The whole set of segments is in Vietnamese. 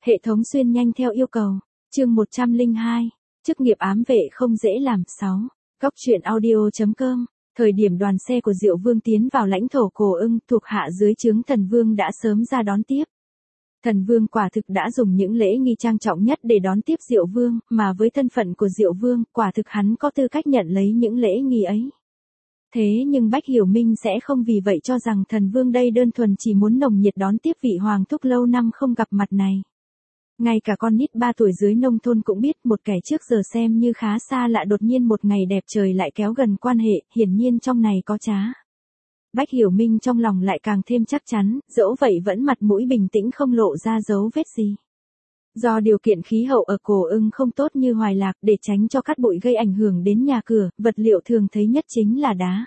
Hệ thống xuyên nhanh theo yêu cầu. Chương 102. Chức nghiệp ám vệ không dễ làm. 6. Góc truyện audio.com. Thời điểm đoàn xe của Diệu Vương tiến vào lãnh thổ Cổ Ưng, thuộc hạ dưới trướng Thần Vương đã sớm ra đón tiếp. Thần Vương quả thực đã dùng những lễ nghi trang trọng nhất để đón tiếp Diệu Vương, mà với thân phận của Diệu Vương, quả thực hắn có tư cách nhận lấy những lễ nghi ấy. Thế nhưng Bách Hiểu Minh sẽ không vì vậy cho rằng Thần Vương đây đơn thuần chỉ muốn nồng nhiệt đón tiếp vị hoàng thúc lâu năm không gặp mặt này. Ngay cả con nít 3 tuổi dưới nông thôn cũng biết một kẻ trước giờ xem như khá xa lạ đột nhiên một ngày đẹp trời lại kéo gần quan hệ, hiển nhiên trong này có trá. Bách Hiểu Minh trong lòng lại càng thêm chắc chắn, dẫu vậy vẫn mặt mũi bình tĩnh không lộ ra dấu vết gì. Do điều kiện khí hậu ở Cổ Ưng không tốt như Hoài Lạc, để tránh cho cát bụi gây ảnh hưởng đến nhà cửa, vật liệu thường thấy nhất chính là đá.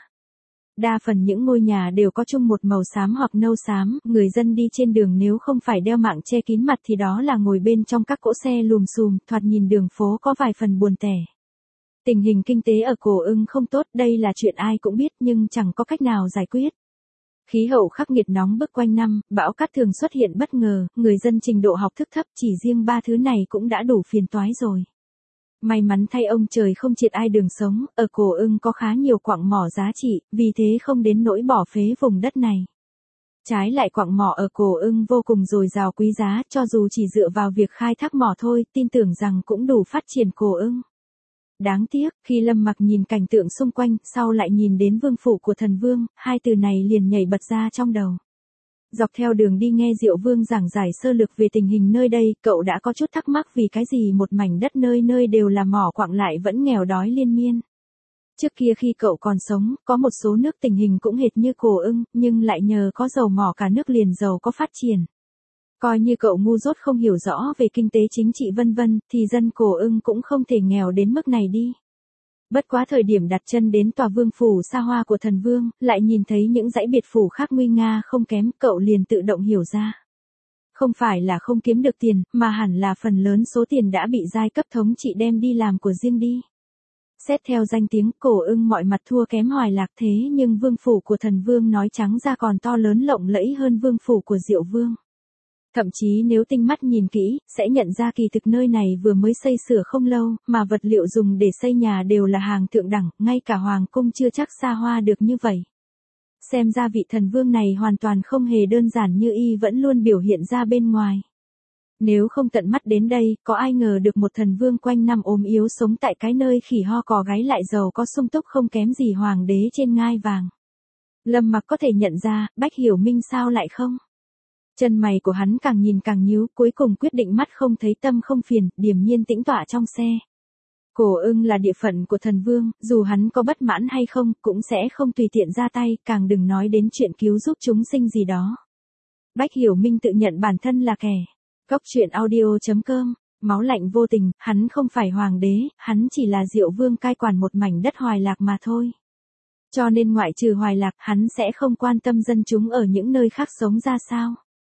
Đa phần những ngôi nhà đều có chung một màu xám hoặc nâu xám, người dân đi trên đường nếu không phải đeo mạng che kín mặt thì đó là ngồi bên trong các cỗ xe lùm xùm, thoạt nhìn đường phố có vài phần buồn tẻ. Tình hình kinh tế ở Cổ Ưng không tốt, đây là chuyện ai cũng biết nhưng chẳng có cách nào giải quyết. Khí hậu khắc nghiệt nóng bức quanh năm, bão cát thường xuất hiện bất ngờ, người dân trình độ học thức thấp chỉ riêng 3 thứ này cũng đã đủ phiền toái rồi. May mắn thay ông trời không triệt ai đường sống, ở Cổ Ưng có khá nhiều quặng mỏ giá trị, vì thế không đến nỗi bỏ phế vùng đất này. Trái lại quặng mỏ ở Cổ Ưng vô cùng dồi dào quý giá, cho dù chỉ dựa vào việc khai thác mỏ thôi, tin tưởng rằng cũng đủ phát triển Cổ Ưng. Đáng tiếc, khi Lâm Mặc nhìn cảnh tượng xung quanh, sau lại nhìn đến vương phủ của Thần Vương, hai từ này liền nhảy bật ra trong đầu. Dọc theo đường đi nghe Diệu Vương giảng giải sơ lược về tình hình nơi đây, cậu đã có chút thắc mắc vì cái gì một mảnh đất nơi nơi đều là mỏ quặng lại vẫn nghèo đói liên miên. Trước kia khi cậu còn sống, có một số nước tình hình cũng hệt như Cổ Ưng, nhưng lại nhờ có dầu mỏ cả nước liền giàu có phát triển. Coi như cậu ngu dốt không hiểu rõ về kinh tế chính trị vân vân, thì dân Cổ Ưng cũng không thể nghèo đến mức này đi. Bất quá thời điểm đặt chân đến tòa vương phủ xa hoa của Thần Vương, lại nhìn thấy những dãy biệt phủ khác nguy nga không kém, cậu liền tự động hiểu ra. Không phải là không kiếm được tiền, mà hẳn là phần lớn số tiền đã bị giai cấp thống trị đem đi làm của riêng đi. Xét theo danh tiếng, Cổ Ưng mọi mặt thua kém Hoài Lạc thế nhưng vương phủ của Thần Vương nói trắng ra còn to lớn lộng lẫy hơn vương phủ của Diệu Vương. Thậm chí nếu tinh mắt nhìn kỹ, sẽ nhận ra kỳ thực nơi này vừa mới xây sửa không lâu, mà vật liệu dùng để xây nhà đều là hàng thượng đẳng, ngay cả hoàng cung chưa chắc xa hoa được như vậy. Xem ra vị Thần Vương này hoàn toàn không hề đơn giản như y vẫn luôn biểu hiện ra bên ngoài. Nếu không tận mắt đến đây, có ai ngờ được một Thần Vương quanh năm ốm yếu sống tại cái nơi khỉ ho cò gáy lại giàu có sung túc không kém gì hoàng đế trên ngai vàng. Lâm Mặc có thể nhận ra, Bách Hiểu Minh sao lại không? Chân mày của hắn càng nhìn càng nhíu, cuối cùng quyết định mắt không thấy tâm không phiền, điềm nhiên tĩnh tọa trong xe. Cổ Ưng là địa phận của Thần Vương, dù hắn có bất mãn hay không, cũng sẽ không tùy tiện ra tay, càng đừng nói đến chuyện cứu giúp chúng sinh gì đó. Bách Hiểu Minh tự nhận bản thân là kẻ. Góc truyện audio.com. Máu lạnh vô tình, hắn không phải hoàng đế, hắn chỉ là Diệu Vương cai quản một mảnh đất Hoài Lạc mà thôi. Cho nên ngoại trừ Hoài Lạc, hắn sẽ không quan tâm dân chúng ở những nơi khác sống ra sao.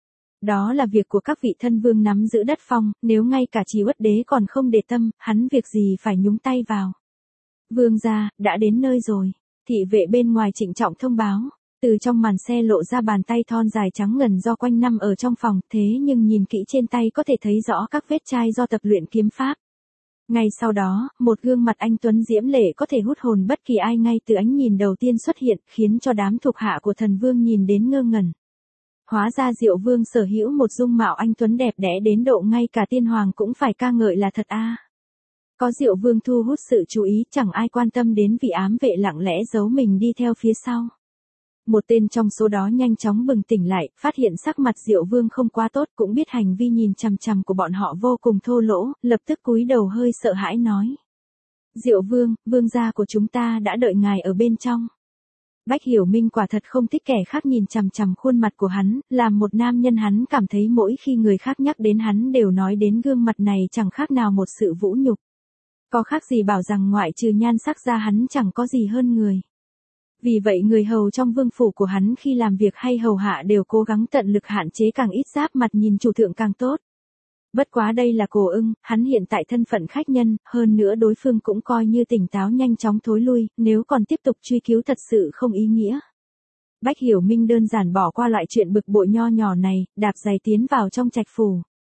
Đó là việc của các vị thân vương nắm giữ đất phong, nếu ngay cả Trí Uất Đế còn không để tâm, hắn việc gì phải nhúng tay vào. Vương gia, đã đến nơi rồi. Thị vệ bên ngoài trịnh trọng thông báo. Từ trong màn xe lộ ra bàn tay thon dài trắng ngần do quanh năm ở trong phòng, thế nhưng nhìn kỹ trên tay có thể thấy rõ các vết chai do tập luyện kiếm pháp. Ngay sau đó, một gương mặt anh tuấn diễm lệ có thể hút hồn bất kỳ ai ngay từ ánh nhìn đầu tiên xuất hiện, khiến cho đám thuộc hạ của Thần Vương nhìn đến ngơ ngẩn. Hóa ra Diệu Vương sở hữu một dung mạo anh tuấn đẹp đẽ đến độ ngay cả tiên hoàng cũng phải ca ngợi là thật a. Có Diệu Vương thu hút sự chú ý, chẳng ai quan tâm đến vị ám vệ lặng lẽ giấu mình đi theo phía sau. Một tên trong số đó nhanh chóng bừng tỉnh lại, phát hiện sắc mặt Diệu Vương không quá tốt, cũng biết hành vi nhìn chằm chằm của bọn họ vô cùng thô lỗ, lập tức cúi đầu hơi sợ hãi nói: Diệu Vương, vương gia của chúng ta đã đợi ngài ở bên trong. Bách Hiểu Minh quả thật không thích kẻ khác nhìn chằm chằm khuôn mặt của hắn, làm một nam nhân hắn cảm thấy mỗi khi người khác nhắc đến hắn đều nói đến gương mặt này chẳng khác nào một sự vũ nhục. Có khác gì bảo rằng ngoại trừ nhan sắc ra hắn chẳng có gì hơn người. Vì vậy người hầu trong vương phủ của hắn khi làm việc hay hầu hạ đều cố gắng tận lực hạn chế càng ít giáp mặt nhìn chủ thượng càng tốt. Bất quá đây là Cổ Ưng, hắn hiện tại thân phận khách nhân, hơn nữa đối phương cũng coi như tỉnh táo nhanh chóng thối lui, nếu còn tiếp tục truy cứu thật sự không ý nghĩa. Bách Hiểu Minh đơn giản bỏ qua loại chuyện bực bội nho nhỏ này, đạp giày tiến vào trong trạch phủ.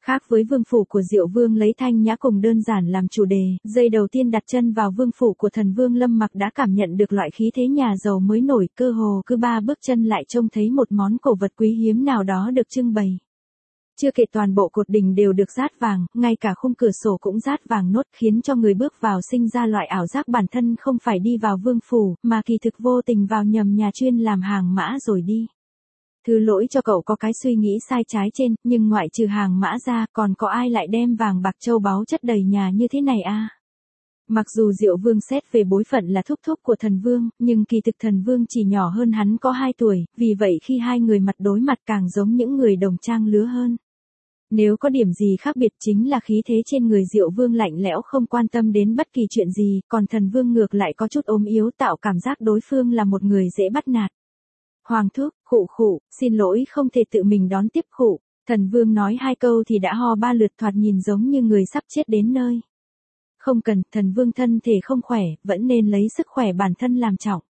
Khác với vương phủ của Diệu Vương lấy thanh nhã cùng đơn giản làm chủ đề, giây đầu tiên đặt chân vào vương phủ của thần vương Lâm Mặc đã cảm nhận được loại khí thế nhà giàu mới nổi, cơ hồ cứ 3 bước chân lại trông thấy một món cổ vật quý hiếm nào đó được trưng bày. Chưa kể toàn bộ cột đình đều được dát vàng, ngay cả khung cửa sổ cũng dát vàng nốt, khiến cho người bước vào sinh ra loại ảo giác bản thân không phải đi vào vương phủ, mà kỳ thực vô tình vào nhầm nhà chuyên làm hàng mã rồi đi. Thứ lỗi cho cậu có cái suy nghĩ sai trái trên, nhưng ngoại trừ hàng mã ra, còn có ai lại đem vàng bạc châu báu chất đầy nhà như thế này à? Mặc dù Diệu Vương xét về bối phận là thúc thúc của thần vương, nhưng kỳ thực thần vương chỉ nhỏ hơn hắn có 2 tuổi, vì vậy khi hai người mặt đối mặt càng giống những người đồng trang lứa hơn. Nếu có điểm gì khác biệt chính là khí thế trên người Diệu Vương lạnh lẽo không quan tâm đến bất kỳ chuyện gì, còn thần vương ngược lại có chút ốm yếu tạo cảm giác đối phương là một người dễ bắt nạt. Hoàng thúc, khụ, xin lỗi không thể tự mình đón tiếp khụ. Thần vương nói 2 câu thì đã ho 3 lượt, thoạt nhìn giống như người sắp chết đến nơi. Không cần, thần vương thân thể không khỏe, vẫn nên lấy sức khỏe bản thân làm trọng.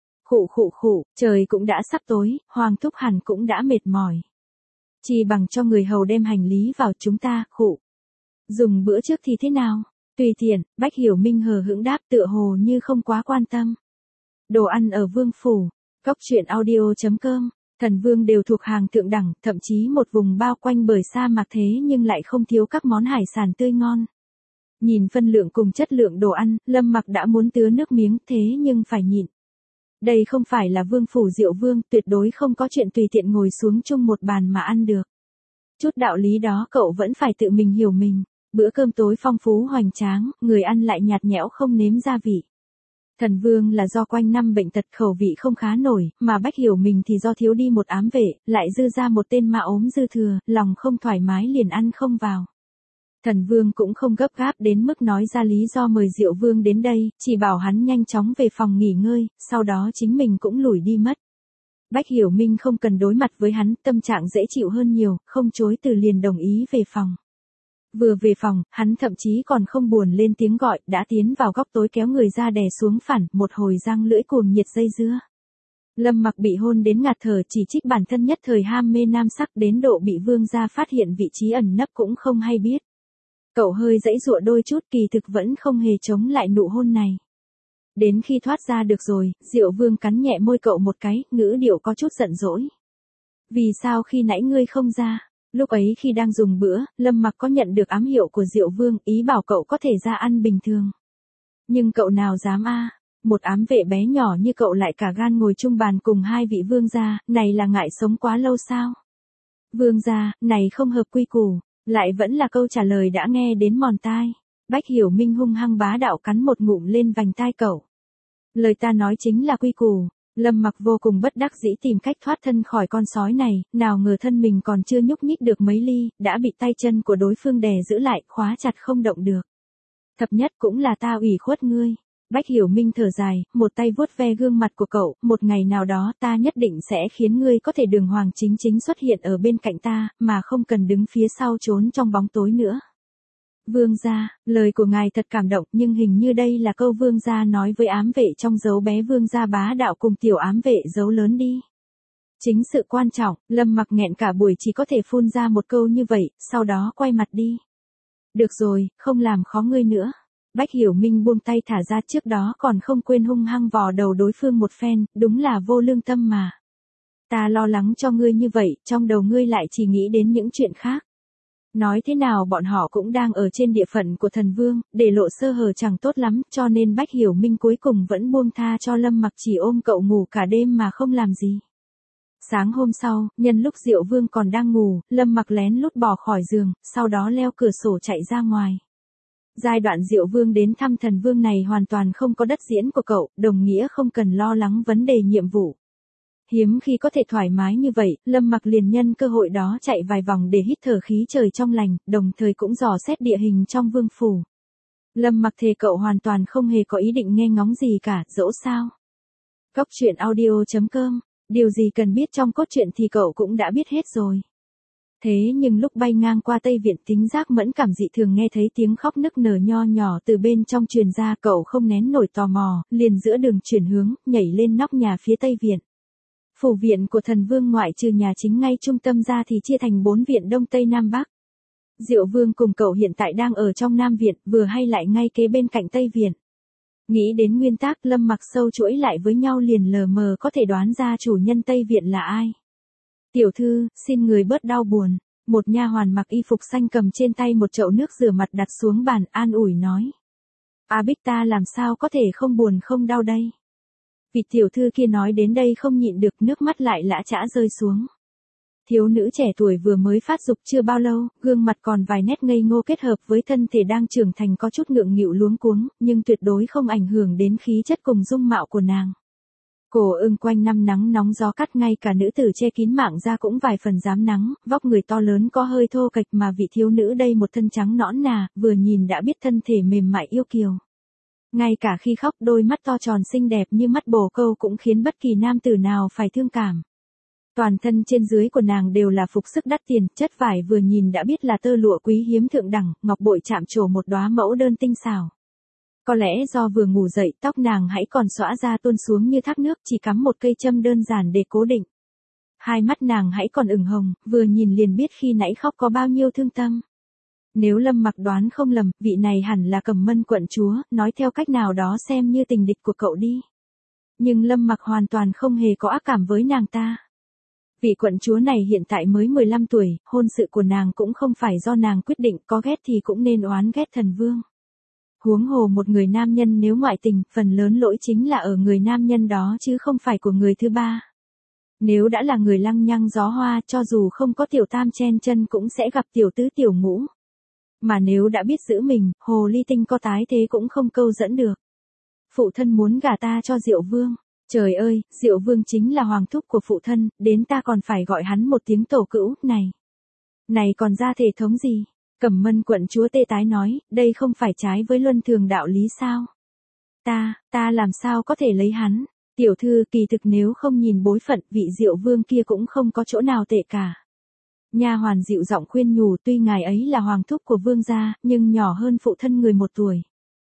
Khụ, trời cũng đã sắp tối, hoàng thúc hẳn cũng đã mệt mỏi. Chỉ bằng cho người hầu đem hành lý vào chúng ta, khụ. Dùng bữa trước thì thế nào? Tùy tiện, Bách Hiểu Minh hờ hững đáp tựa hồ như không quá quan tâm. Đồ ăn ở vương phủ. Cóc truyện audio.com, thần vương đều thuộc hàng thượng đẳng, thậm chí một vùng bao quanh bởi sa mạc thế nhưng lại không thiếu các món hải sản tươi ngon. Nhìn phân lượng cùng chất lượng đồ ăn, Lâm Mặc đã muốn tứa nước miếng thế nhưng phải nhịn. Đây không phải là vương phủ Diệu Vương, tuyệt đối không có chuyện tùy tiện ngồi xuống chung một bàn mà ăn được. Chút đạo lý đó cậu vẫn phải tự mình hiểu mình. Bữa cơm tối phong phú hoành tráng, người ăn lại nhạt nhẽo không nếm gia vị. Thần vương là do quanh năm bệnh tật khẩu vị không khá nổi, mà Bách Hiểu mình thì do thiếu đi một ám vệ, lại dư ra một tên ma ốm dư thừa, lòng không thoải mái liền ăn không vào. Thần vương cũng không gấp gáp đến mức nói ra lý do mời Diệu Vương đến đây, chỉ bảo hắn nhanh chóng về phòng nghỉ ngơi, sau đó chính mình cũng lủi đi mất. Bách Hiểu Minh không cần đối mặt với hắn, tâm trạng dễ chịu hơn nhiều, không chối từ liền đồng ý về phòng. Vừa về phòng, hắn thậm chí còn không buồn lên tiếng gọi, đã tiến vào góc tối kéo người ra đè xuống phản, một hồi răng lưỡi cuồng nhiệt dây dưa. Lâm Mặc bị hôn đến ngạt thở, chỉ trích bản thân nhất thời ham mê nam sắc đến độ bị vương gia phát hiện vị trí ẩn nấp cũng không hay biết. Cậu hơi giãy giụa đôi chút, kỳ thực vẫn không hề chống lại nụ hôn này. Đến khi thoát ra được rồi, Diệu Vương cắn nhẹ môi cậu một cái, ngữ điệu có chút giận dỗi. Vì sao khi nãy ngươi không ra? Lúc ấy khi đang dùng bữa, Lâm Mặc có nhận được ám hiệu của Diệu Vương, ý bảo cậu có thể ra ăn bình thường. Nhưng cậu nào dám a? Một ám vệ bé nhỏ như cậu lại cả gan ngồi chung bàn cùng 2 vị vương gia, này là ngại sống quá lâu sao? Vương gia, này không hợp quy củ, lại vẫn là câu trả lời đã nghe đến mòn tai. Bách Hiểu Minh hung hăng bá đạo cắn một ngụm lên vành tai cậu. Lời ta nói chính là quy củ. Lâm Mặc vô cùng bất đắc dĩ tìm cách thoát thân khỏi con sói này, nào ngờ thân mình còn chưa nhúc nhích được mấy ly, đã bị tay chân của đối phương đè giữ lại, khóa chặt không động được. Thập nhất cũng là ta ủy khuất ngươi. Bách Hiểu Minh thở dài, một tay vuốt ve gương mặt của cậu, một ngày nào đó ta nhất định sẽ khiến ngươi có thể đường hoàng chính chính xuất hiện ở bên cạnh ta, mà không cần đứng phía sau trốn trong bóng tối nữa. Vương gia, lời của ngài thật cảm động, nhưng hình như đây là câu vương gia nói với ám vệ trong dấu bé vương gia bá đạo cùng tiểu ám vệ dấu lớn đi. Chính sự quan trọng, Lâm Mặc nghẹn cả buổi chỉ có thể phun ra một câu như vậy, sau đó quay mặt đi. Được rồi, không làm khó ngươi nữa. Bách Hiểu Minh buông tay thả ra, trước đó còn không quên hung hăng vò đầu đối phương một phen, đúng là vô lương tâm mà. Ta lo lắng cho ngươi như vậy, trong đầu ngươi lại chỉ nghĩ đến những chuyện khác. Nói thế nào bọn họ cũng đang ở trên địa phận của thần vương, để lộ sơ hở chẳng tốt lắm, cho nên Bách Hiểu Minh cuối cùng vẫn buông tha cho Lâm Mặc, chỉ ôm cậu ngủ cả đêm mà không làm gì. Sáng hôm sau, nhân lúc Diệu Vương còn đang ngủ, Lâm Mặc lén lút bỏ khỏi giường, sau đó leo cửa sổ chạy ra ngoài. Giai đoạn Diệu Vương đến thăm thần vương này hoàn toàn không có đất diễn của cậu, đồng nghĩa không cần lo lắng vấn đề nhiệm vụ. Hiếm khi có thể thoải mái như vậy, Lâm Mặc liền nhân cơ hội đó chạy vài vòng để hít thở khí trời trong lành, đồng thời cũng dò xét địa hình trong vương phủ. Lâm Mặc thề cậu hoàn toàn không hề có ý định nghe ngóng gì cả, dẫu sao. Cóc truyện audio.com, điều gì cần biết trong cốt truyện thì cậu cũng đã biết hết rồi. Thế nhưng lúc bay ngang qua Tây Viện, tính giác mẫn cảm dị thường nghe thấy tiếng khóc nức nở nho nhỏ từ bên trong truyền ra, cậu không nén nổi tò mò, liền giữa đường chuyển hướng, nhảy lên nóc nhà phía Tây Viện. Phủ viện của thần vương ngoại trừ nhà chính ngay trung tâm ra thì chia thành 4 viện Đông Tây Nam Bắc. Diệu Vương cùng cậu hiện tại đang ở trong Nam Viện, vừa hay lại ngay kế bên cạnh Tây Viện. Nghĩ đến nguyên tắc, Lâm Mặc sâu chuỗi lại với nhau liền lờ mờ có thể đoán ra chủ nhân Tây Viện là ai. Tiểu thư, xin người bớt đau buồn. Một nha hoàn mặc y phục xanh cầm trên tay một chậu nước rửa mặt đặt xuống bàn, an ủi nói. A Bích ta làm sao có thể không buồn không đau đây. Vị tiểu thư kia nói đến đây không nhịn được, nước mắt lại lã chã rơi xuống. Thiếu nữ trẻ tuổi vừa mới phát dục chưa bao lâu, gương mặt còn vài nét ngây ngô kết hợp với thân thể đang trưởng thành có chút ngượng nghịu luống cuống, nhưng tuyệt đối không ảnh hưởng đến khí chất cùng dung mạo của nàng. Cổ Ưng quanh năm nắng nóng gió cắt, ngay cả nữ tử che kín mạng da cũng vài phần dám nắng, vóc người to lớn có hơi thô kệch, mà vị thiếu nữ đây một thân trắng nõn nà, vừa nhìn đã biết thân thể mềm mại yêu kiều. Ngay cả khi khóc, đôi mắt to tròn xinh đẹp như mắt bồ câu cũng khiến bất kỳ nam tử nào phải thương cảm. Toàn thân trên dưới của nàng đều là phục sức đắt tiền, chất vải vừa nhìn đã biết là tơ lụa quý hiếm thượng đẳng, ngọc bội chạm trổ một đóa mẫu đơn tinh xảo. Có lẽ do vừa ngủ dậy, tóc nàng hãy còn xõa ra tuôn xuống như thác nước, chỉ cắm một cây châm đơn giản để cố định. Hai mắt nàng hãy còn ửng hồng, vừa nhìn liền biết khi nãy khóc có bao nhiêu thương tâm. Nếu Lâm Mặc đoán không lầm, vị này hẳn là Cẩm Mân quận chúa, nói theo cách nào đó xem như tình địch của cậu đi. Nhưng Lâm Mặc hoàn toàn không hề có ác cảm với nàng ta. Vị quận chúa này hiện tại mới 15 tuổi, hôn sự của nàng cũng không phải do nàng quyết định, có ghét thì cũng nên oán ghét thần vương. Huống hồ một người nam nhân nếu ngoại tình, phần lớn lỗi chính là ở người nam nhân đó chứ không phải của người thứ ba. Nếu đã là người lăng nhăng gió hoa, cho dù không có tiểu tam chen chân cũng sẽ gặp tiểu tứ tiểu ngũ. Mà nếu đã biết giữ mình, hồ ly tinh có tái thế cũng không câu dẫn được. Phụ thân muốn gả ta cho Diệu Vương. Trời ơi, Diệu Vương chính là hoàng thúc của phụ thân, đến ta còn phải gọi hắn một tiếng tổ cữu, này. Này còn ra thể thống gì? Cẩm Mân quận chúa tê tái nói, đây không phải trái với luân thường đạo lý sao? Ta làm sao có thể lấy hắn? Tiểu thư, kỳ thực nếu không nhìn bối phận, vị Diệu Vương kia cũng không có chỗ nào tệ cả. Nha hoàn dịu giọng khuyên nhủ, tuy ngài ấy là hoàng thúc của vương gia, nhưng nhỏ hơn phụ thân người 1 tuổi.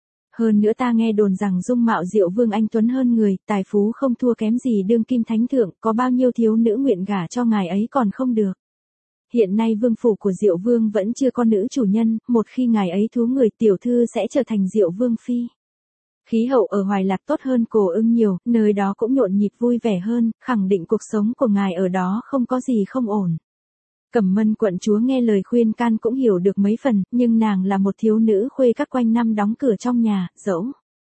Hơn nữa ta nghe đồn rằng dung mạo Diệu Vương anh tuấn hơn người, tài phú không thua kém gì đương kim thánh thượng, có bao nhiêu thiếu nữ nguyện gả cho ngài ấy còn không được. Hiện nay vương phủ của Diệu Vương vẫn chưa có nữ chủ nhân, một khi ngài ấy thú người, tiểu thư sẽ trở thành Diệu Vương phi. Khí hậu ở Hoài Lạc tốt hơn Cổ Ưng nhiều, nơi đó cũng nhộn nhịp vui vẻ hơn, khẳng định cuộc sống của ngài ở đó không có gì không ổn. Cẩm Mân quận chúa nghe lời khuyên can cũng hiểu được mấy phần, nhưng nàng là một thiếu nữ khuê các quanh năm đóng cửa trong nhà, dẫu.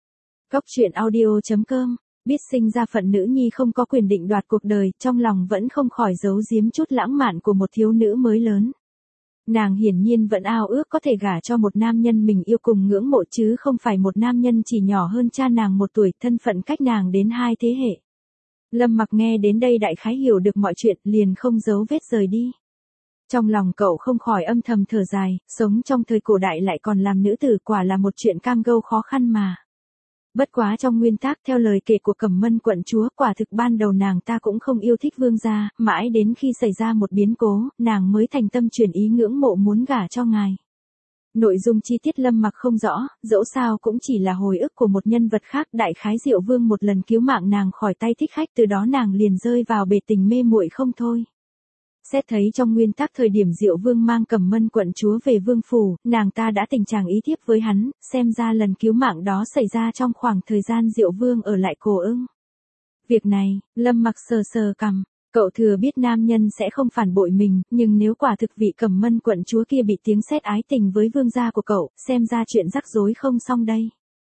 Góc truyện audio.com, biết sinh ra phận nữ nhi không có quyền định đoạt cuộc đời, trong lòng vẫn không khỏi giấu giếm chút lãng mạn của một thiếu nữ mới lớn. Nàng hiển nhiên vẫn ao ước có thể gả cho một nam nhân mình yêu cùng ngưỡng mộ chứ không phải một nam nhân chỉ nhỏ hơn cha nàng 1 tuổi, thân phận cách nàng đến 2 thế hệ. Lâm Mặc nghe đến đây đại khái hiểu được mọi chuyện, liền không giấu vết rời đi. Trong lòng cậu không khỏi âm thầm thở dài, sống trong thời cổ đại lại còn làm nữ tử quả là một chuyện cam go khó khăn mà. Bất quá trong nguyên tắc theo lời kể của Cẩm Mân quận chúa, quả thực ban đầu nàng ta cũng không yêu thích vương gia, mãi đến khi xảy ra một biến cố, nàng mới thành tâm chuyển ý ngưỡng mộ muốn gả cho ngài. Nội dung chi tiết Lâm Mặc không rõ, dẫu sao cũng chỉ là hồi ức của một nhân vật khác, đại khái Diệu Vương một lần cứu mạng nàng khỏi tay thích khách, từ đó nàng liền rơi vào bể tình mê muội không thôi. Xét thấy trong nguyên tắc thời điểm Diệu Vương mang Cẩm Mân quận chúa về vương phủ, nàng ta đã tình trạng ý thiếp với hắn, xem ra lần cứu mạng đó xảy ra trong khoảng thời gian Diệu Vương ở lại Cổ Ưng. Việc này, Lâm Mặc sờ sờ cằm, cậu thừa biết nam nhân sẽ không phản bội mình, nhưng nếu quả thực vị Cẩm Mân quận chúa kia bị tiếng sét ái tình với vương gia của cậu, xem ra chuyện rắc rối không xong đây.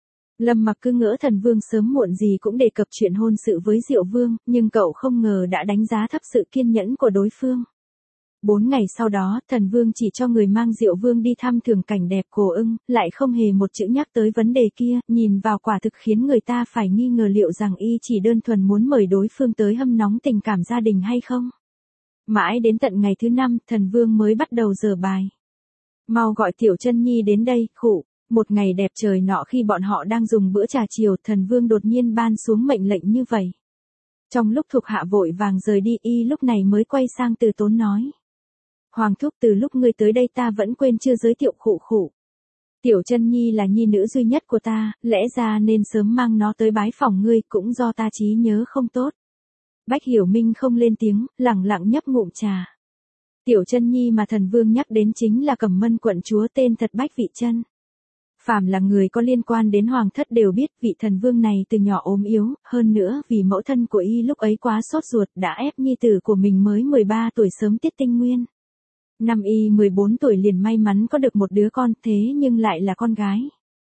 Lâm Mặc cứ ngỡ thần vương sớm muộn gì cũng đề cập chuyện hôn sự với Diệu Vương, nhưng cậu không ngờ đã đánh giá thấp sự kiên nhẫn của đối phương. 4 ngày sau đó, thần vương chỉ cho người mang Diệu Vương đi thăm thưởng cảnh đẹp Cổ Ưng, lại không hề một chữ nhắc tới vấn đề kia, nhìn vào quả thực khiến người ta phải nghi ngờ liệu rằng y chỉ đơn thuần muốn mời đối phương tới hâm nóng tình cảm gia đình hay không. Mãi đến tận ngày thứ 5, thần vương mới bắt đầu giở bài. Mau gọi Tiểu Chân Nhi đến đây, khụ. Một ngày đẹp trời nọ khi bọn họ đang dùng bữa trà chiều, thần vương đột nhiên ban xuống mệnh lệnh như vậy. Trong lúc thuộc hạ vội vàng rời đi, y lúc này mới quay sang Từ Tốn nói. Hoàng thúc, từ lúc ngươi tới đây ta vẫn quên chưa giới thiệu khụ khụ. Tiểu Chân Nhi là nhi nữ duy nhất của ta, lẽ ra nên sớm mang nó tới bái phòng ngươi, cũng do ta trí nhớ không tốt. Bách Hiểu Minh không lên tiếng, lẳng lặng nhấp ngụm trà. Tiểu Chân Nhi mà thần vương nhắc đến chính là Cẩm Mân quận chúa tên thật Bách Vị Chân. Phàm là người có liên quan đến hoàng thất đều biết vị thần vương này từ nhỏ ốm yếu, hơn nữa vì mẫu thân của y lúc ấy quá sốt ruột đã ép nhi tử của mình mới 13 tuổi sớm tiết tinh nguyên. Năm y 14 tuổi liền may mắn có được một đứa con thế nhưng lại là con gái.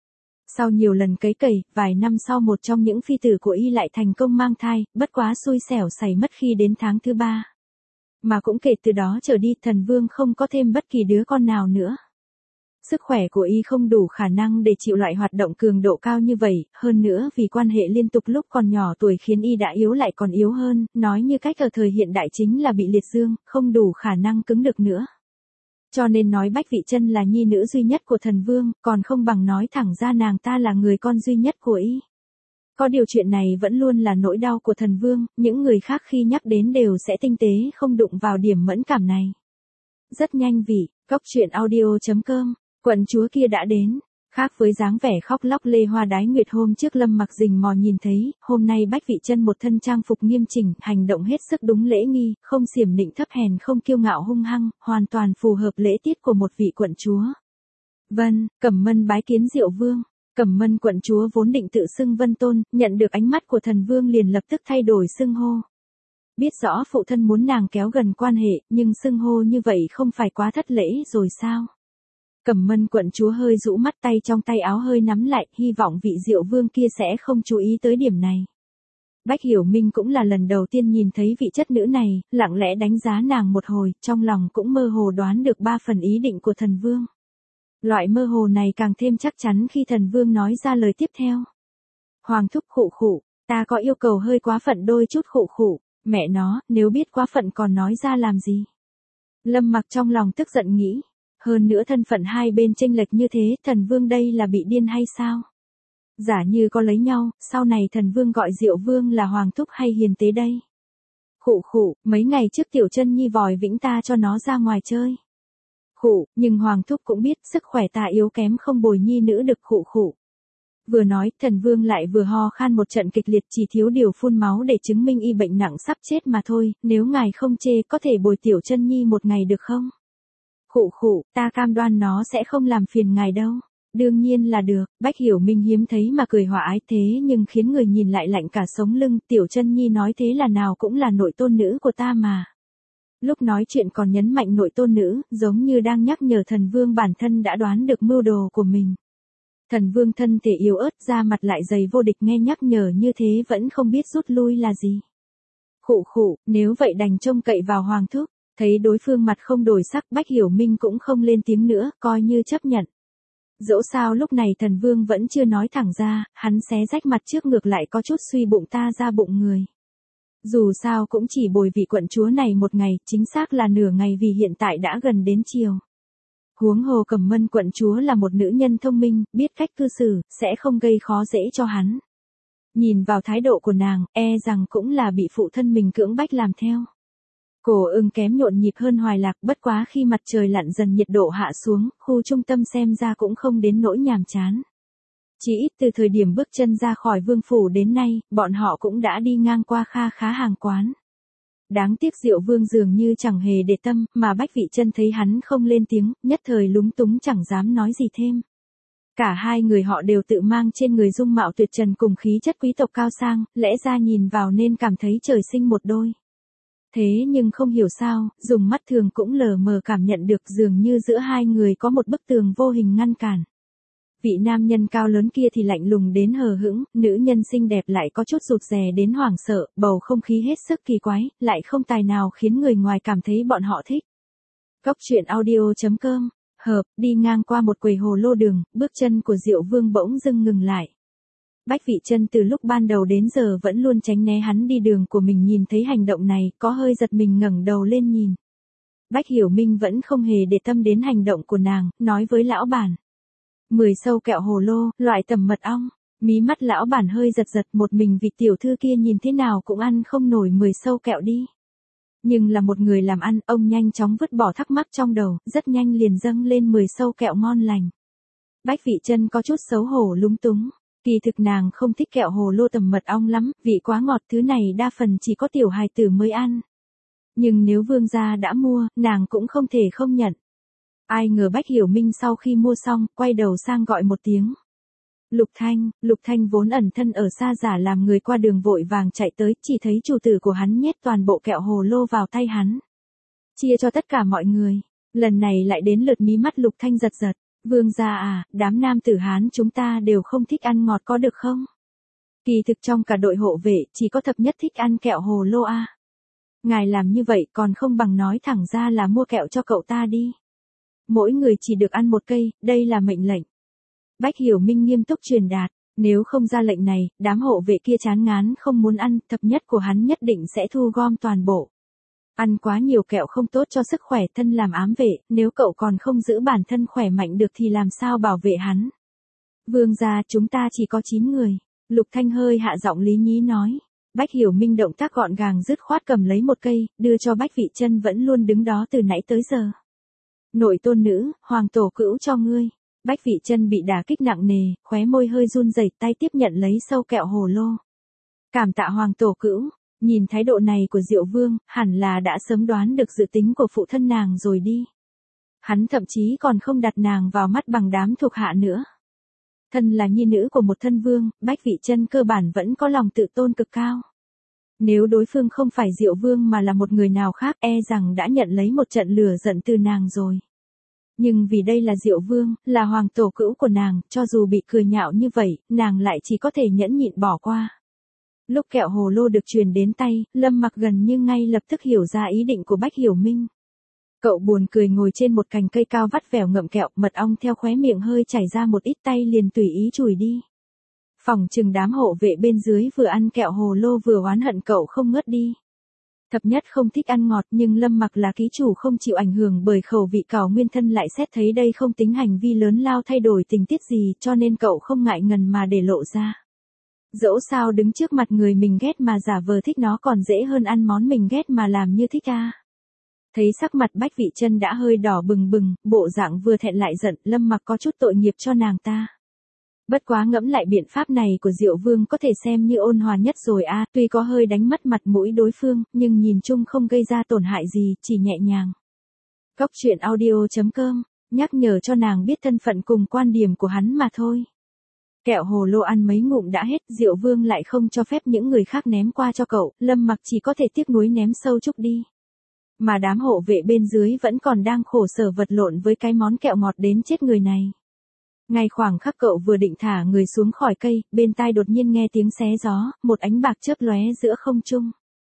Sau nhiều lần cấy cầy, vài năm sau một trong những phi tử của y lại thành công mang thai, bất quá xui xẻo xảy mất khi đến tháng thứ 3. Mà cũng kể từ đó trở đi thần vương không có thêm bất kỳ đứa con nào nữa. Sức khỏe của y không đủ khả năng để chịu loại hoạt động cường độ cao như vậy, hơn nữa vì quan hệ liên tục lúc còn nhỏ tuổi khiến y đã yếu lại còn yếu hơn, nói như cách ở thời hiện đại chính là bị liệt dương, không đủ khả năng cứng được nữa. Cho nên nói Bách Vị Chân là nhi nữ duy nhất của thần vương, còn không bằng nói thẳng ra nàng ta là người con duy nhất của y. Có điều chuyện này vẫn luôn là nỗi đau của thần vương, những người khác khi nhắc đến đều sẽ tinh tế không đụng vào điểm mẫn cảm này. Rất nhanh vị, cóc truyện audio.com, quận chúa kia đã đến. Khác với dáng vẻ khóc lóc lê hoa đái nguyệt hôm trước Lâm Mặc rình mò nhìn thấy, hôm nay Bách Vị Chân một thân trang phục nghiêm chỉnh, hành động hết sức đúng lễ nghi, không xiểm nịnh thấp hèn không kiêu ngạo hung hăng, hoàn toàn phù hợp lễ tiết của một vị quận chúa. Vân, Cẩm Mân bái kiến Diệu Vương. Cẩm Mân quận chúa vốn định tự xưng Vân Tôn, nhận được ánh mắt của thần vương liền lập tức thay đổi xưng hô. Biết rõ phụ thân muốn nàng kéo gần quan hệ, nhưng xưng hô như vậy không phải quá thất lễ rồi sao? Cẩm Mân quận chúa hơi rũ mắt, tay trong tay áo hơi nắm lại, hy vọng vị Diệu Vương kia sẽ không chú ý tới điểm này. Bách Hiểu Minh cũng là lần đầu tiên nhìn thấy vị chất nữ này, lặng lẽ đánh giá nàng một hồi, trong lòng cũng mơ hồ đoán được 3 phần ý định của thần vương. Loại mơ hồ này càng thêm chắc chắn khi thần vương nói ra lời tiếp theo. Hoàng thúc khụ khụ, ta có yêu cầu hơi quá phận đôi chút khụ khụ, mẹ nó, nếu biết quá phận còn nói ra làm gì. Lâm Mặc trong lòng tức giận nghĩ. Hơn nữa thân phận hai bên chênh lệch như thế, thần vương đây là bị điên hay sao? Giả như có lấy nhau, sau này thần vương gọi Diệu Vương là hoàng thúc hay hiền tế đây? Khụ khụ, mấy ngày trước Tiểu Chân Nhi vòi vĩnh ta cho nó ra ngoài chơi. Khụ, nhưng hoàng thúc cũng biết sức khỏe ta yếu kém không bồi nhi nữ được khụ khụ. Vừa nói, thần vương lại vừa ho khan một trận kịch liệt, chỉ thiếu điều phun máu để chứng minh y bệnh nặng sắp chết mà thôi, nếu ngài không chê có thể bồi Tiểu Chân Nhi một ngày được không? Khụ khụ, ta cam đoan nó sẽ không làm phiền ngài đâu. Đương nhiên là được, Bách Hiểu Minh hiếm thấy mà cười hòa ái thế nhưng khiến người nhìn lại lạnh cả sống lưng, Tiểu Chân Nhi nói thế là nào cũng là nội tôn nữ của ta mà. Lúc nói chuyện còn nhấn mạnh nội tôn nữ, giống như đang nhắc nhở thần vương bản thân đã đoán được mưu đồ của mình. Thần vương thân thể yếu ớt, da mặt lại dày vô địch, nghe nhắc nhở như thế vẫn không biết rút lui là gì. Khụ khụ, nếu vậy đành trông cậy vào hoàng thúc. Thấy đối phương mặt không đổi sắc, Bách Hiểu Minh cũng không lên tiếng nữa, coi như chấp nhận. Dẫu sao lúc này thần vương vẫn chưa nói thẳng ra, hắn xé rách mặt trước ngược lại có chút suy bụng ta ra bụng người. Dù sao cũng chỉ bồi vị quận chúa này một ngày, chính xác là nửa ngày vì hiện tại đã gần đến chiều. Huống hồ Cẩm Mân quận chúa là một nữ nhân thông minh, biết cách cư xử, sẽ không gây khó dễ cho hắn. Nhìn vào thái độ của nàng, e rằng cũng là bị phụ thân mình cưỡng bách làm theo. Cổ Ưng kém nhộn nhịp hơn Hoài Lạc, bất quá khi mặt trời lặn dần nhiệt độ hạ xuống, khu trung tâm xem ra cũng không đến nỗi nhàm chán. Chỉ ít từ thời điểm bước chân ra khỏi vương phủ đến nay, bọn họ cũng đã đi ngang qua kha khá hàng quán. Đáng tiếc Diệu Vương dường như chẳng hề để tâm, mà Bách Vị Chân thấy hắn không lên tiếng, nhất thời lúng túng chẳng dám nói gì thêm. Cả hai người họ đều tự mang trên người dung mạo tuyệt trần cùng khí chất quý tộc cao sang, lẽ ra nhìn vào nên cảm thấy trời sinh một đôi. Thế nhưng không hiểu sao, dùng mắt thường cũng lờ mờ cảm nhận được dường như giữa hai người có một bức tường vô hình ngăn cản. Vị nam nhân cao lớn kia thì lạnh lùng đến hờ hững, nữ nhân xinh đẹp lại có chút rụt rè đến hoảng sợ, bầu không khí hết sức kỳ quái, lại không tài nào khiến người ngoài cảm thấy bọn họ thích. Cóc truyện audio.com, hợp, đi ngang qua một quầy hồ lô đường, bước chân của Diệu Vương bỗng dưng ngừng lại. Bách Vị Chân từ lúc ban đầu đến giờ vẫn luôn tránh né hắn đi đường của mình, nhìn thấy hành động này, có hơi giật mình ngẩng đầu lên nhìn. Bách Hiểu Minh vẫn không hề để tâm đến hành động của nàng, nói với lão bản. 10 sâu kẹo hồ lô, loại tầm mật ong. Mí mắt lão bản hơi giật giật, một mình vị tiểu thư kia nhìn thế nào cũng ăn không nổi 10 sâu kẹo đi. Nhưng là một người làm ăn, ông nhanh chóng vứt bỏ thắc mắc trong đầu, rất nhanh liền dâng lên 10 sâu kẹo ngon lành. Bách Vị Chân có chút xấu hổ lúng túng. Kỳ thực nàng không thích kẹo hồ lô tầm mật ong lắm, vị quá ngọt, thứ này đa phần chỉ có tiểu hài tử mới ăn. Nhưng nếu vương gia đã mua, nàng cũng không thể không nhận. Ai ngờ Bách Hiểu Minh sau khi mua xong, quay đầu sang gọi một tiếng. Lục Thanh vốn ẩn thân ở xa giả làm người qua đường vội vàng chạy tới, chỉ thấy chủ tử của hắn nhét toàn bộ kẹo hồ lô vào tay hắn. Chia cho tất cả mọi người. Lần này lại đến lượt mí mắt Lục Thanh giật giật. Vương gia à, đám nam tử Hán chúng ta đều không thích ăn ngọt có được không? Kỳ thực trong cả đội hộ vệ, chỉ có thập nhất thích ăn kẹo hồ lô a. Ngài làm như vậy còn không bằng nói thẳng ra là mua kẹo cho cậu ta đi. Mỗi người chỉ được ăn một cây, đây là mệnh lệnh. Bách Hiểu Minh nghiêm túc truyền đạt, nếu không ra lệnh này, đám hộ vệ kia chán ngán không muốn ăn, thập nhất của hắn nhất định sẽ thu gom toàn bộ. Ăn quá nhiều kẹo không tốt cho sức khỏe, thân làm ám vệ, nếu cậu còn không giữ bản thân khỏe mạnh được thì làm sao bảo vệ hắn. Vương gia, chúng ta chỉ có 9 người. Lục Thanh hơi hạ giọng lý nhí nói. Bách Hiểu Minh động tác gọn gàng dứt khoát cầm lấy một cây, đưa cho Bách Vị Chân vẫn luôn đứng đó từ nãy tới giờ. Nội tôn nữ, hoàng tổ cữu cho ngươi. Bách Vị Chân bị đả kích nặng nề, khóe môi hơi run rẩy, tay tiếp nhận lấy sâu kẹo hồ lô. Cảm tạ hoàng tổ cữu. Nhìn thái độ này của Diệu Vương, hẳn là đã sớm đoán được dự tính của phụ thân nàng rồi đi. Hắn thậm chí còn không đặt nàng vào mắt bằng đám thuộc hạ nữa. Thân là nhi nữ của một thân vương, Bách Vị Chân cơ bản vẫn có lòng tự tôn cực cao. Nếu đối phương không phải Diệu Vương mà là một người nào khác, e rằng đã nhận lấy một trận lửa giận từ nàng rồi. Nhưng vì đây là Diệu Vương, là hoàng tổ cữu của nàng, cho dù bị cười nhạo như vậy, nàng lại chỉ có thể nhẫn nhịn bỏ qua. Lúc kẹo hồ lô được truyền đến tay, Lâm Mặc gần như ngay lập tức hiểu ra ý định của Bách Hiểu Minh. Cậu buồn cười ngồi trên một cành cây cao vắt vẻo ngậm kẹo, mật ong theo khóe miệng hơi chảy ra một ít, tay liền tùy ý chùi đi. Phòng chừng đám hộ vệ bên dưới vừa ăn kẹo hồ lô vừa oán hận cậu không ngớt đi. Thập nhất không thích ăn ngọt nhưng Lâm Mặc là ký chủ không chịu ảnh hưởng bởi khẩu vị cảo nguyên thân lại xét thấy đây không tính hành vi lớn lao thay đổi tình tiết gì cho nên cậu không ngại ngần mà để lộ ra. Dẫu sao đứng trước mặt người mình ghét mà giả vờ thích nó còn dễ hơn ăn món mình ghét mà làm như thích à. Thấy sắc mặt Bách Vị Chân đã hơi đỏ bừng bừng, bộ dạng vừa thẹn lại giận, Lâm Mặc có chút tội nghiệp cho nàng ta. Bất quá ngẫm lại biện pháp này của Diệu Vương có thể xem như ôn hòa nhất rồi à, tuy có hơi đánh mất mặt mũi đối phương, nhưng nhìn chung không gây ra tổn hại gì, chỉ nhẹ nhàng. Góc truyện audio.com, nhắc nhở cho nàng biết thân phận cùng quan điểm của hắn mà thôi. Kẹo hồ lô ăn mấy ngụm đã hết, Diệu Vương lại không cho phép những người khác ném qua cho cậu, Lâm Mặc chỉ có thể tiếc nuối ném sâu chút đi. Mà đám hộ vệ bên dưới vẫn còn đang khổ sở vật lộn với cái món kẹo ngọt đến chết người này. Ngay khoảng khắc cậu vừa định thả người xuống khỏi cây, bên tai đột nhiên nghe tiếng xé gió, một ánh bạc chớp lóe giữa không trung.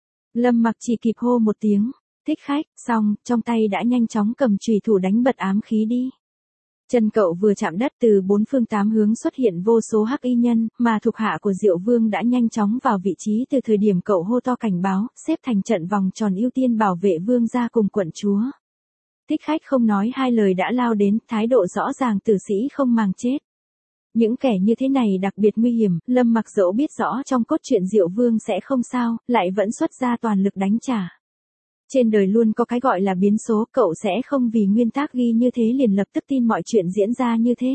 Lâm Mặc chỉ kịp hô một tiếng, thích khách, xong, trong tay đã nhanh chóng cầm chùy thủ đánh bật ám khí đi. Chân cậu vừa chạm đất từ bốn phương tám hướng xuất hiện vô số hắc y nhân, mà thuộc hạ của Diệu Vương đã nhanh chóng vào vị trí từ thời điểm cậu hô to cảnh báo, xếp thành trận vòng tròn ưu tiên bảo vệ vương gia cùng quận chúa. Thích khách không nói hai lời đã lao đến, thái độ rõ ràng tử sĩ không màng chết. Những kẻ như thế này đặc biệt nguy hiểm, Lâm Mặc dẫu biết rõ trong cốt truyện Diệu Vương sẽ không sao, lại vẫn xuất ra toàn lực đánh trả. Trên đời luôn có cái gọi là biến số, cậu sẽ không vì nguyên tắc ghi như thế liền lập tức tin mọi chuyện diễn ra như thế.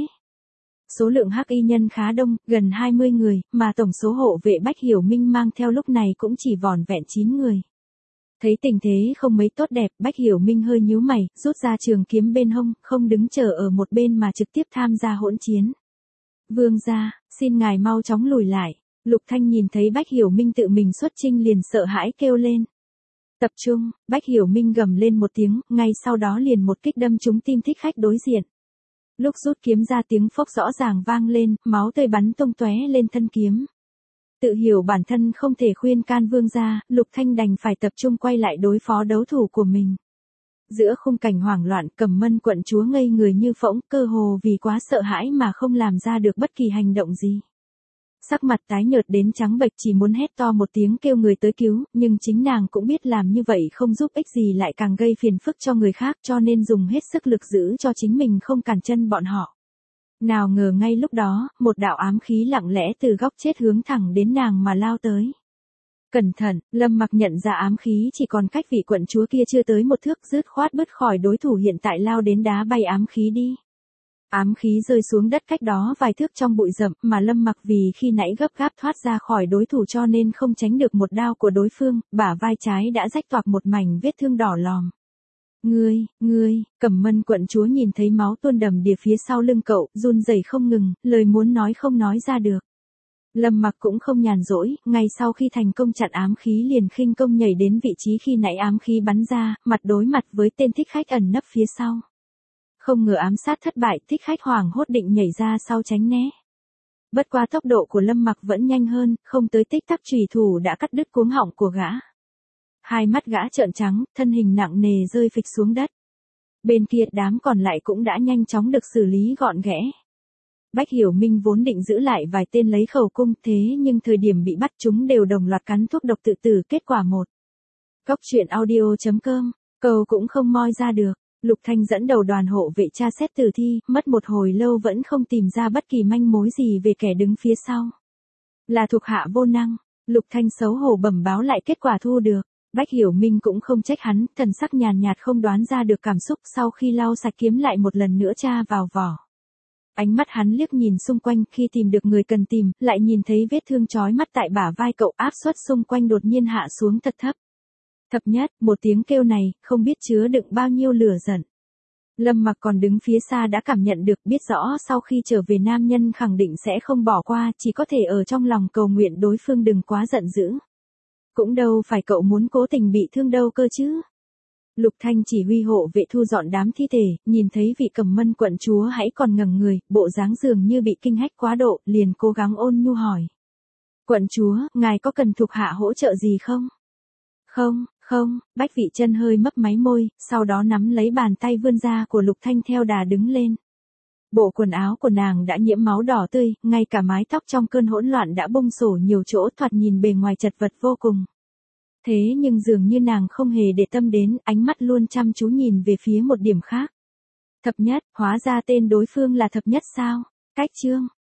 Số lượng hắc y nhân khá đông, gần 20 người, mà tổng số hộ vệ Bách Hiểu Minh mang theo lúc này cũng chỉ vỏn vẹn 9 người. Thấy tình thế không mấy tốt đẹp, Bách Hiểu Minh hơi nhíu mày, rút ra trường kiếm bên hông, không đứng chờ ở một bên mà trực tiếp tham gia hỗn chiến. Vương gia, xin ngài mau chóng lùi lại. Lục Thanh nhìn thấy Bách Hiểu Minh tự mình xuất chinh liền sợ hãi kêu lên. Tập trung, Bách Hiểu Minh gầm lên một tiếng, ngay sau đó liền một kích đâm trúng tim thích khách đối diện. Lúc rút kiếm ra tiếng phốc rõ ràng vang lên, máu tươi bắn tung tóe lên thân kiếm. Tự hiểu bản thân không thể khuyên can vương gia, Lục Thanh đành phải tập trung quay lại đối phó đấu thủ của mình. Giữa khung cảnh hoảng loạn, Cẩm Mân quận chúa ngây người như phỗng, cơ hồ vì quá sợ hãi mà không làm ra được bất kỳ hành động gì. Sắc mặt tái nhợt đến trắng bệch chỉ muốn hét to một tiếng kêu người tới cứu, nhưng chính nàng cũng biết làm như vậy không giúp ích gì lại càng gây phiền phức cho người khác cho nên dùng hết sức lực giữ cho chính mình không cản chân bọn họ. Nào ngờ ngay lúc đó, một đạo ám khí lặng lẽ từ góc chết hướng thẳng đến nàng mà lao tới. Cẩn thận, Lâm Mặc nhận ra ám khí chỉ còn cách vị quận chúa kia chưa tới một thước, dứt khoát bứt khỏi đối thủ hiện tại lao đến đá bay ám khí đi. Ám khí rơi xuống đất cách đó vài thước trong bụi rậm, mà Lâm Mặc vì khi nãy gấp gáp thoát ra khỏi đối thủ cho nên không tránh được một đao của đối phương, bả vai trái đã rách toạc một mảnh vết thương đỏ lòm. Ngươi, Cẩm Mân quận chúa nhìn thấy máu tuôn đầm đìa phía sau lưng cậu, run rẩy không ngừng, lời muốn nói không nói ra được. Lâm Mặc cũng không nhàn rỗi, ngay sau khi thành công chặn ám khí liền khinh công nhảy đến vị trí khi nãy ám khí bắn ra, mặt đối mặt với tên thích khách ẩn nấp phía sau. Không ngờ ám sát thất bại, thích khách hoảng hốt định nhảy ra sau tránh né. Bất qua tốc độ của Lâm Mặc vẫn nhanh hơn, không tới tích tắc chùy thủ đã cắt đứt cuống họng của gã. Hai mắt gã trợn trắng, thân hình nặng nề rơi phịch xuống đất. Bên kia đám còn lại cũng đã nhanh chóng được xử lý gọn ghẽ. Bách Hiểu Minh vốn định giữ lại vài tên lấy khẩu cung, thế nhưng thời điểm bị bắt chúng đều đồng loạt cắn thuốc độc tự tử, kết quả một. Cóc truyện audio.com, cầu cũng không moi ra được. Lục Thanh dẫn đầu đoàn hộ vệ tra xét tử thi, mất một hồi lâu vẫn không tìm ra bất kỳ manh mối gì về kẻ đứng phía sau. Là thuộc hạ vô năng, Lục Thanh xấu hổ bẩm báo lại kết quả thu được. Bách Hiểu Minh cũng không trách hắn, thần sắc nhàn nhạt không đoán ra được cảm xúc, sau khi lau sạch kiếm lại một lần nữa tra vào vỏ. Ánh mắt hắn liếc nhìn xung quanh, khi tìm được người cần tìm, lại nhìn thấy vết thương chói mắt tại bả vai cậu, áp suất xung quanh đột nhiên hạ xuống thật thấp. Thập nhất, một tiếng kêu này, không biết chứa đựng bao nhiêu lửa giận. Lâm Mặc còn đứng phía xa đã cảm nhận được, biết rõ sau khi trở về nam nhân khẳng định sẽ không bỏ qua, chỉ có thể ở trong lòng cầu nguyện đối phương đừng quá giận dữ. Cũng đâu phải cậu muốn cố tình bị thương đâu cơ chứ. Lục Thanh chỉ huy hộ vệ thu dọn đám thi thể, nhìn thấy vị Cẩm Mân quận chúa hãy còn ngẩng người, bộ dáng dường như bị kinh hách quá độ, liền cố gắng ôn nhu hỏi. Quận chúa, ngài có cần thuộc hạ hỗ trợ gì không? Không, Bách Vị Chân hơi mấp máy môi, sau đó nắm lấy bàn tay vươn ra của Lục Thanh theo đà đứng lên. Bộ quần áo của nàng đã nhiễm máu đỏ tươi, ngay cả mái tóc trong cơn hỗn loạn đã bung xổ nhiều chỗ, thoạt nhìn bề ngoài chật vật vô cùng. Thế nhưng dường như nàng không hề để tâm đến, ánh mắt luôn chăm chú nhìn về phía một điểm khác. Thập nhất, hóa ra tên đối phương là Thập Nhất sao? Cách chương